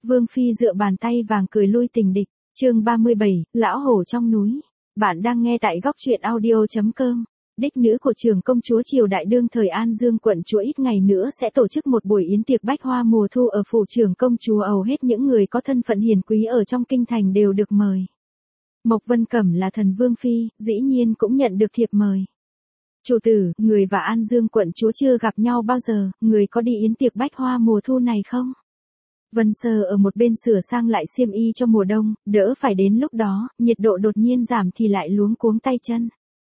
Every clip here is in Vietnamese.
Vương Phi dựa bàn tay vàng cười lui tình địch, chương 37, Lão Hổ trong núi. Bạn đang nghe tại góc truyện audio.com. Đích nữ của trưởng công chúa triều đại đương thời An Dương quận chúa ít ngày nữa sẽ tổ chức một buổi yến tiệc bách hoa mùa thu ở phủ trưởng công chúa, hầu hết những người có thân phận hiền quý ở trong kinh thành đều được mời. Mộc Vân Cẩm là thần Vương Phi, dĩ nhiên cũng nhận được thiệp mời. Chủ tử, người và An Dương quận chúa chưa gặp nhau bao giờ, người có đi yến tiệc bách hoa mùa thu này không? Vân Sơ ở một bên sửa sang lại xiêm y cho mùa đông, đỡ phải đến lúc đó, nhiệt độ đột nhiên giảm thì lại luống cuống tay chân.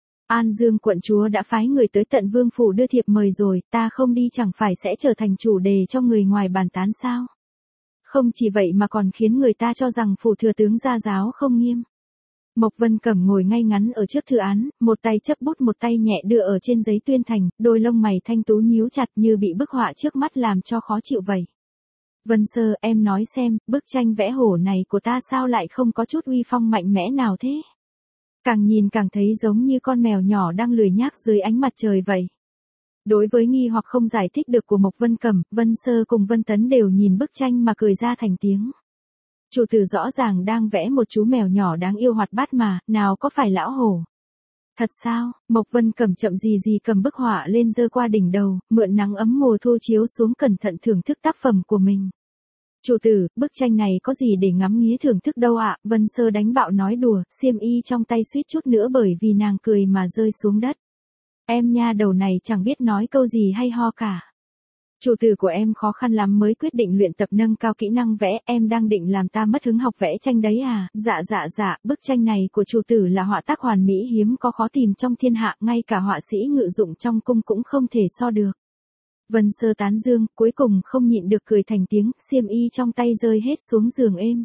An Dương quận chúa đã phái người tới tận vương phủ đưa thiệp mời rồi, ta không đi chẳng phải sẽ trở thành chủ đề cho người ngoài bàn tán sao? Không chỉ vậy mà còn khiến người ta cho rằng phủ thừa tướng gia giáo không nghiêm. Mộc Vân Cẩm ngồi ngay ngắn ở trước thư án, một tay chấp bút một tay nhẹ đưa ở trên giấy tuyên thành, đôi lông mày thanh tú nhíu chặt như bị bức họa trước mắt làm cho khó chịu vậy. Vân Sơ, em nói xem, bức tranh vẽ hổ này của ta sao lại không có chút uy phong mạnh mẽ nào thế? Càng nhìn càng thấy giống như con mèo nhỏ đang lười nhác dưới ánh mặt trời vậy. Đối với nghi hoặc không giải thích được của Mộc Vân Cẩm, Vân Sơ cùng Vân Tấn đều nhìn bức tranh mà cười ra thành tiếng. Chủ tử rõ ràng đang vẽ một chú mèo nhỏ đáng yêu hoạt bát mà, nào có phải lão hổ. Thật sao? Mộc Vân Cẩm chậm gì cầm bức họa lên giơ qua đỉnh đầu, mượn nắng ấm mùa thu chiếu xuống cẩn thận thưởng thức tác phẩm của mình. Chủ tử, bức tranh này có gì để ngắm nghía thưởng thức đâu ạ? Vân Sơ đánh bạo nói đùa, xiêm y trong tay suýt chút nữa bởi vì nàng cười mà rơi xuống đất. Em nha đầu này chẳng biết nói câu gì hay ho cả. Chủ tử của em khó khăn lắm mới quyết định luyện tập nâng cao kỹ năng vẽ, em đang định làm ta mất hứng học vẽ tranh đấy à? Dạ, bức tranh này của chủ tử là họa tác hoàn mỹ hiếm có khó tìm trong thiên hạ, ngay cả họa sĩ ngự dụng trong cung cũng không thể so được. Vân Sơ tán dương, cuối cùng không nhịn được cười thành tiếng, xiêm y trong tay rơi hết xuống giường êm.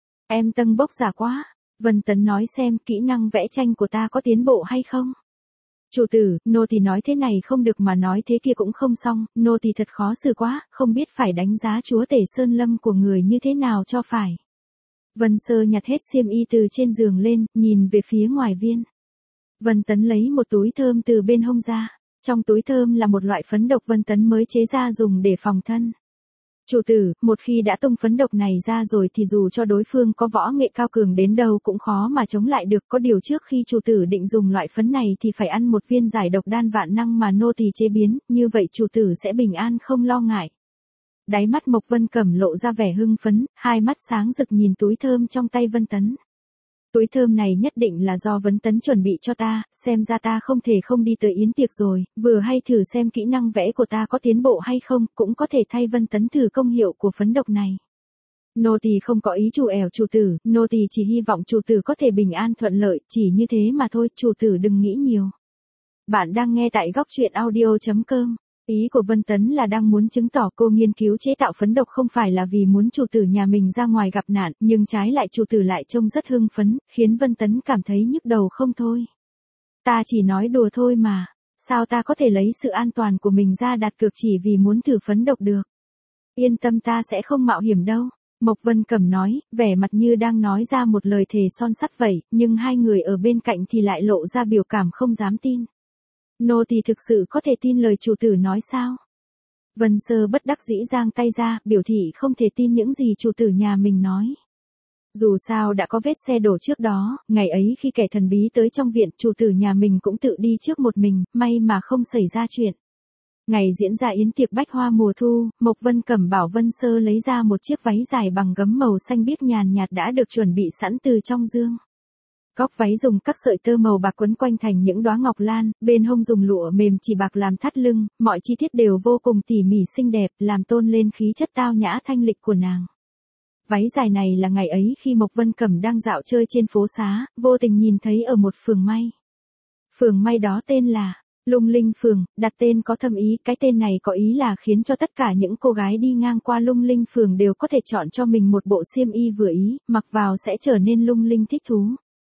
Em tâng bốc giả quá. Vân Tấn nói xem kỹ năng vẽ tranh của ta có tiến bộ hay không? Chủ tử, nô tỳ nói thế này không được mà nói thế kia cũng không xong, nô tỳ thật khó xử quá, không biết phải đánh giá chúa tể sơn lâm của người như thế nào cho phải. Vân Sơ nhặt hết xiêm y từ trên giường lên, nhìn về phía ngoài viên. Vân Tấn lấy một túi thơm từ bên hông ra. Trong túi thơm là một loại phấn độc Vân Tấn mới chế ra dùng để phòng thân. Chủ tử, một khi đã tung phấn độc này ra rồi thì dù cho đối phương có võ nghệ cao cường đến đâu cũng khó mà chống lại được. Có điều trước khi chủ tử định dùng loại phấn này thì phải ăn một viên giải độc đan vạn năng mà nô tỳ chế biến, như vậy chủ tử sẽ bình an không lo ngại. Đáy mắt Mộc Vân Cẩm lộ ra vẻ hưng phấn, hai mắt sáng rực nhìn túi thơm trong tay Vân Tấn. Túi thơm này nhất định là do Vân Tấn chuẩn bị cho ta, xem ra ta không thể không đi tới yến tiệc rồi, vừa hay thử xem kỹ năng vẽ của ta có tiến bộ hay không, cũng có thể thay Vân Tấn thử công hiệu của phấn độc này. Nô tỳ không có ý trù ẻo chủ tử, nô tỳ chỉ hy vọng chủ tử có thể bình an thuận lợi, chỉ như thế mà thôi, chủ tử đừng nghĩ nhiều. Bạn đang nghe tại góc truyện audio.com. Ý của Vân Tấn là đang muốn chứng tỏ cô nghiên cứu chế tạo phấn độc không phải là vì muốn chủ tử nhà mình ra ngoài gặp nạn, nhưng trái lại chủ tử lại trông rất hưng phấn, khiến Vân Tấn cảm thấy nhức đầu không thôi. Ta chỉ nói đùa thôi mà, sao ta có thể lấy sự an toàn của mình ra đặt cược chỉ vì muốn thử phấn độc được. Yên tâm, ta sẽ không mạo hiểm đâu. Mộc Vân Cẩm nói, vẻ mặt như đang nói ra một lời thề son sắt vậy, nhưng hai người ở bên cạnh thì lại lộ ra biểu cảm không dám tin. Nô tỳ thực sự có thể tin lời chủ tử nói sao? Vân Sơ bất đắc dĩ giang tay ra, biểu thị không thể tin những gì chủ tử nhà mình nói. Dù sao đã có vết xe đổ trước đó, ngày ấy khi kẻ thần bí tới trong viện, chủ tử nhà mình cũng tự đi trước một mình, may mà không xảy ra chuyện. Ngày diễn ra yến tiệc bách hoa mùa thu, Mộc Vân Cẩm bảo Vân Sơ lấy ra một chiếc váy dài bằng gấm màu xanh biếc nhàn nhạt đã được chuẩn bị sẵn từ trong dương. Góc váy dùng các sợi tơ màu bạc quấn quanh thành những đóa ngọc lan, bên hông dùng lụa mềm chỉ bạc làm thắt lưng, mọi chi tiết đều vô cùng tỉ mỉ xinh đẹp, làm tôn lên khí chất tao nhã thanh lịch của nàng. Váy dài này là ngày ấy khi Mộc Vân Cẩm đang dạo chơi trên phố xá, vô tình nhìn thấy ở một phường may. Phường may đó tên là Lung Linh Phường, đặt tên có thâm ý, cái tên này có ý là khiến cho tất cả những cô gái đi ngang qua Lung Linh Phường đều có thể chọn cho mình một bộ xiêm y vừa ý, mặc vào sẽ trở nên lung linh thích thú.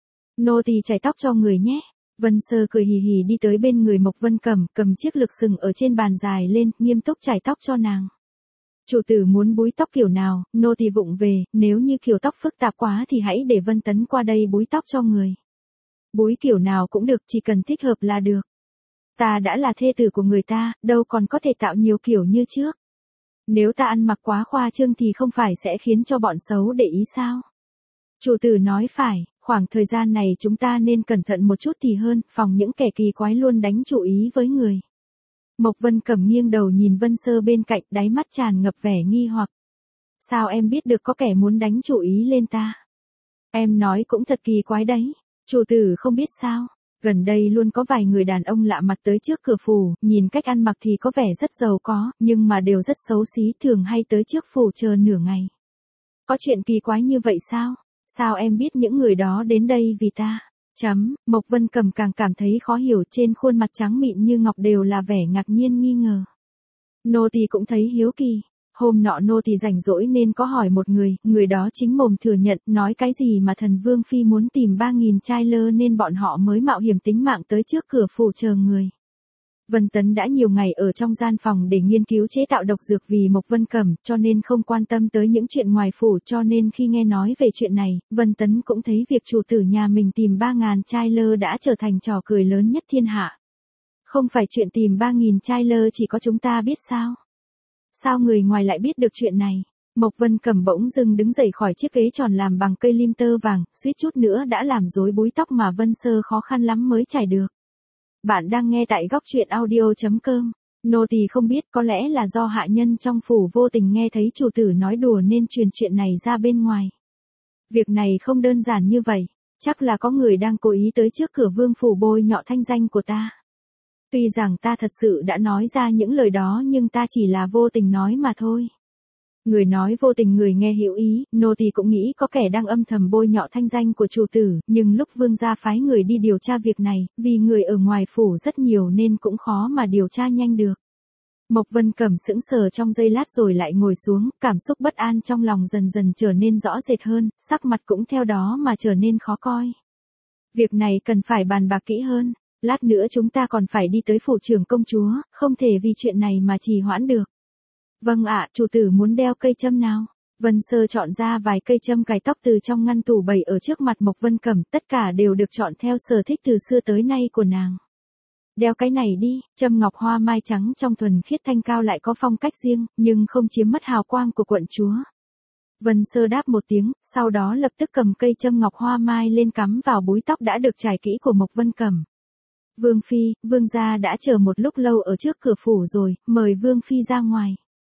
Nô tỳ chải tóc cho người nhé. Vân Sơ cười hì hì đi tới bên người Mộc Vân Cẩm, cầm chiếc lược sừng ở trên bàn dài lên, nghiêm túc chải tóc cho nàng. Chủ tử muốn búi tóc kiểu nào, nô tỳ vụng về, nếu như kiểu tóc phức tạp quá thì hãy để Vân Tấn qua đây búi tóc cho người. Búi kiểu nào cũng được, chỉ cần thích hợp là được. Ta đã là thê tử của người ta, đâu còn có thể tạo nhiều kiểu như trước. Nếu ta ăn mặc quá khoa trương thì không phải sẽ khiến cho bọn xấu để ý sao? Chủ tử nói phải, khoảng thời gian này chúng ta nên cẩn thận một chút thì hơn, phòng những kẻ kỳ quái luôn đánh chủ ý với người. Mộc Vân Cẩm nghiêng đầu nhìn Vân Sơ bên cạnh, đáy mắt tràn ngập vẻ nghi hoặc. Sao em biết được có kẻ muốn đánh chủ ý lên ta? Em nói cũng thật kỳ quái đấy. Chủ tử không biết sao? Gần đây luôn có vài người đàn ông lạ mặt tới trước cửa phủ, nhìn cách ăn mặc thì có vẻ rất giàu có, nhưng mà đều rất xấu xí, thường hay tới trước phủ chờ nửa ngày. Có chuyện kỳ quái như vậy sao? Sao em biết những người đó đến đây vì ta? Mộc Vân Cẩm càng cảm thấy khó hiểu, trên khuôn mặt trắng mịn như ngọc đều là vẻ ngạc nhiên nghi ngờ. Nô tỳ cũng thấy hiếu kỳ. Hôm nọ nô tỳ rảnh rỗi nên có hỏi một người đó chính mồm thừa nhận, nói cái gì mà thần vương phi muốn tìm 3.000 trai lơ nên bọn họ mới mạo hiểm tính mạng tới trước cửa phủ chờ người. Vân Tấn đã nhiều ngày ở trong gian phòng để nghiên cứu chế tạo độc dược vì Mộc Vân Cẩm, cho nên không quan tâm tới những chuyện ngoài phủ, cho nên khi nghe nói về chuyện này, Vân Tấn cũng thấy việc chủ tử nhà mình tìm 3.000 trai lơ đã trở thành trò cười lớn nhất thiên hạ. Không phải chuyện tìm 3.000 trai lơ chỉ có chúng ta biết sao? Sao người ngoài lại biết được chuyện này? Mộc Vân Cẩm bỗng dưng đứng dậy khỏi chiếc ghế tròn làm bằng cây lim tơ vàng, suýt chút nữa đã làm rối búi tóc mà Vân Sơ khó khăn lắm mới trải được. Bạn đang nghe tại góc truyện audio.com. Nô tỳ không biết, có lẽ là do hạ nhân trong phủ vô tình nghe thấy chủ tử nói đùa nên truyền chuyện này ra bên ngoài. Việc này không đơn giản như vậy, chắc là có người đang cố ý tới trước cửa vương phủ bôi nhọ thanh danh của ta. Tuy rằng ta thật sự đã nói ra những lời đó nhưng ta chỉ là vô tình nói mà thôi. Người nói vô tình người nghe hiểu ý, nô tỳ cũng nghĩ có kẻ đang âm thầm bôi nhọ thanh danh của chủ tử, nhưng lúc vương gia phái người đi điều tra việc này, vì người ở ngoài phủ rất nhiều nên cũng khó mà điều tra nhanh được. Mộc Vân Cẩm sững sờ trong giây lát rồi lại ngồi xuống, cảm xúc bất an trong lòng dần dần trở nên rõ rệt hơn, sắc mặt cũng theo đó mà trở nên khó coi. Việc này cần phải bàn bạc kỹ hơn. Lát nữa chúng ta còn phải đi tới phủ trưởng công chúa, không thể vì chuyện này mà trì hoãn được. Vâng ạ, chủ tử muốn đeo cây châm nào? Vân Sơ chọn ra vài cây châm cài tóc từ trong ngăn tủ bày ở trước mặt Mộc Vân Cẩm, tất cả đều được chọn theo sở thích từ xưa tới nay của nàng. Đeo cái này đi, châm ngọc hoa mai trắng trong thuần khiết thanh cao lại có phong cách riêng, nhưng không chiếm mất hào quang của quận chúa. Vân Sơ đáp một tiếng, sau đó lập tức cầm cây châm ngọc hoa mai lên cắm vào búi tóc đã được trải kỹ của Mộc Vân Cẩm. Vương Phi, Vương gia đã chờ một lúc lâu ở trước cửa phủ rồi, mời Vương Phi ra ngoài.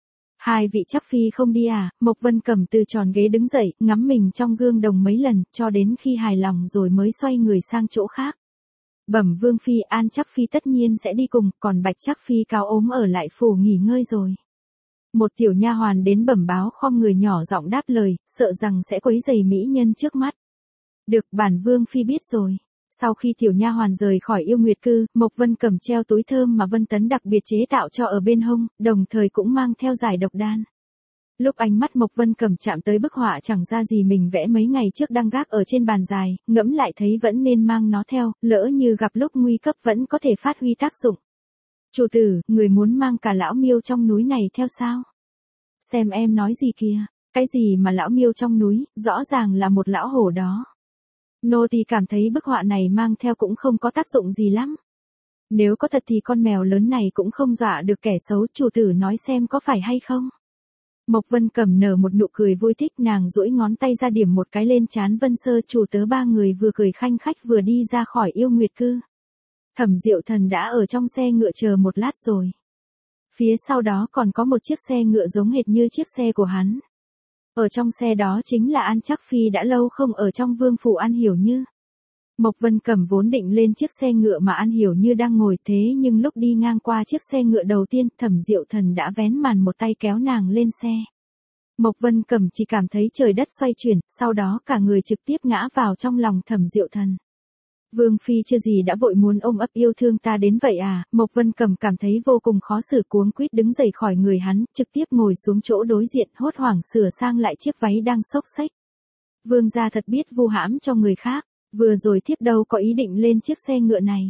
Hai vị chắc Phi không đi à? Mộc Vân Cẩm từ tròn ghế đứng dậy, ngắm mình trong gương đồng mấy lần, cho đến khi hài lòng rồi mới xoay người sang chỗ khác. Bẩm Vương Phi, An chắc Phi tất nhiên sẽ đi cùng, còn Bạch chắc Phi cáo ốm ở lại phủ nghỉ ngơi rồi. Một tiểu nha hoàn đến bẩm báo, khom người nhỏ giọng đáp lời, sợ rằng sẽ quấy rầy mỹ nhân trước mắt. Được, bản Vương Phi biết rồi. Sau khi tiểu nha hoàn rời khỏi Yêu Nguyệt Cư, Mộc Vân Cẩm treo túi thơm mà Vân Tấn đặc biệt chế tạo cho ở bên hông, đồng thời cũng mang theo giải độc đan. Lúc ánh mắt Mộc Vân Cẩm chạm tới bức họa chẳng ra gì mình vẽ mấy ngày trước đang gác ở trên bàn dài, ngẫm lại thấy vẫn nên mang nó theo, lỡ như gặp lúc nguy cấp vẫn có thể phát huy tác dụng. Chủ tử, người muốn mang cả lão miêu trong núi này theo sao? Xem em nói gì kìa, cái gì mà lão miêu trong núi, rõ ràng là một lão hổ đó. Nô tỳ cảm thấy bức họa này mang theo cũng không có tác dụng gì lắm. Nếu có thật thì con mèo lớn này cũng không dọa được kẻ xấu, chủ tử nói xem có phải hay không. Mộc Vân Cẩm nở một nụ cười vui thích, nàng duỗi ngón tay ra điểm một cái lên trán Vân Sơ, chủ tớ ba người vừa cười khanh khách vừa đi ra khỏi Yêu Nguyệt Cư. Thẩm Diệu Thần đã ở trong xe ngựa chờ một lát rồi. Phía sau đó còn có một chiếc xe ngựa giống hệt như chiếc xe của hắn. Ở trong xe đó chính là An Trác Phi đã lâu không ở trong vương phủ An Hiểu Như. Mộc Vân Cẩm vốn định lên chiếc xe ngựa mà An Hiểu Như đang ngồi, thế nhưng lúc đi ngang qua chiếc xe ngựa đầu tiên, Thẩm Diệu Thần đã vén màn một tay kéo nàng lên xe. Mộc Vân Cẩm chỉ cảm thấy trời đất xoay chuyển, sau đó cả người trực tiếp ngã vào trong lòng Thẩm Diệu Thần. Vương Phi chưa gì đã vội muốn ôm ấp yêu thương ta đến vậy à? Mộc Vân Cẩm cảm thấy vô cùng khó xử, cuống quýt đứng dậy khỏi người hắn, trực tiếp ngồi xuống chỗ đối diện, hốt hoảng sửa sang lại chiếc váy đang xốc xếch. Vương gia thật biết vu hãm cho người khác, vừa rồi thiếp đâu có ý định lên chiếc xe ngựa này.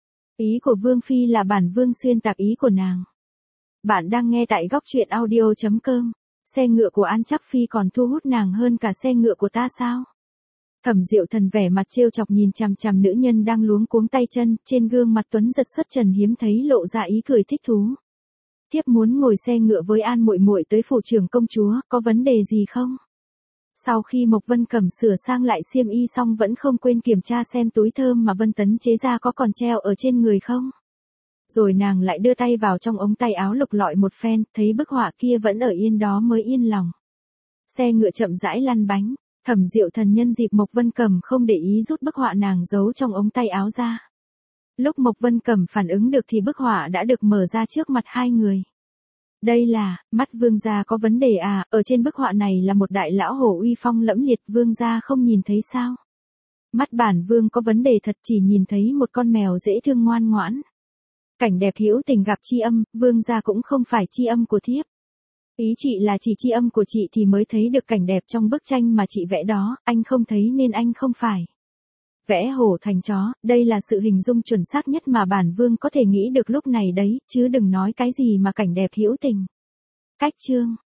Ý của Vương Phi là bản Vương xuyên tạc ý của nàng. Bạn đang nghe tại góc truyện audio.com. Xe ngựa của An Trác Phi còn thu hút nàng hơn cả xe ngựa của ta sao? Thẩm Diệu Thần vẻ mặt trêu chọc nhìn chằm chằm nữ nhân đang luống cuống tay chân, trên gương mặt tuấn giật xuất trần hiếm thấy lộ ra ý cười thích thú. thiếp muốn ngồi xe ngựa với An muội muội tới phủ trưởng công chúa, có vấn đề gì không? Sau khi Mộc Vân Cẩm sửa sang lại xiêm y xong vẫn không quên kiểm tra xem túi thơm mà Vân Tấn chế ra có còn treo ở trên người không. Rồi nàng lại đưa tay vào trong ống tay áo lục lọi một phen, thấy bức họa kia vẫn ở yên đó mới yên lòng. Xe ngựa chậm rãi lăn bánh, Thẩm Diệu Thần nhân dịp Mộc Vân Cẩm không để ý rút bức họa nàng giấu trong ống tay áo ra. Lúc Mộc Vân Cẩm phản ứng được thì bức họa đã được mở ra trước mặt hai người. Đây là, mắt vương gia có vấn đề à, ở trên bức họa này là một đại lão hổ uy phong lẫm liệt, vương gia không nhìn thấy sao? Mắt bản vương có vấn đề thật, chỉ nhìn thấy một con mèo dễ thương ngoan ngoãn. Cảnh đẹp hữu tình gặp tri âm, vương gia cũng không phải tri âm của thiếp. Ý chị là chỉ tri âm của chị thì mới thấy được cảnh đẹp trong bức tranh mà chị vẽ đó, anh không thấy nên anh không phải. Vẽ hổ thành chó, đây là sự hình dung chuẩn xác nhất mà bản vương có thể nghĩ được lúc này đấy, chứ đừng nói cái gì mà cảnh đẹp hữu tình. Cách chương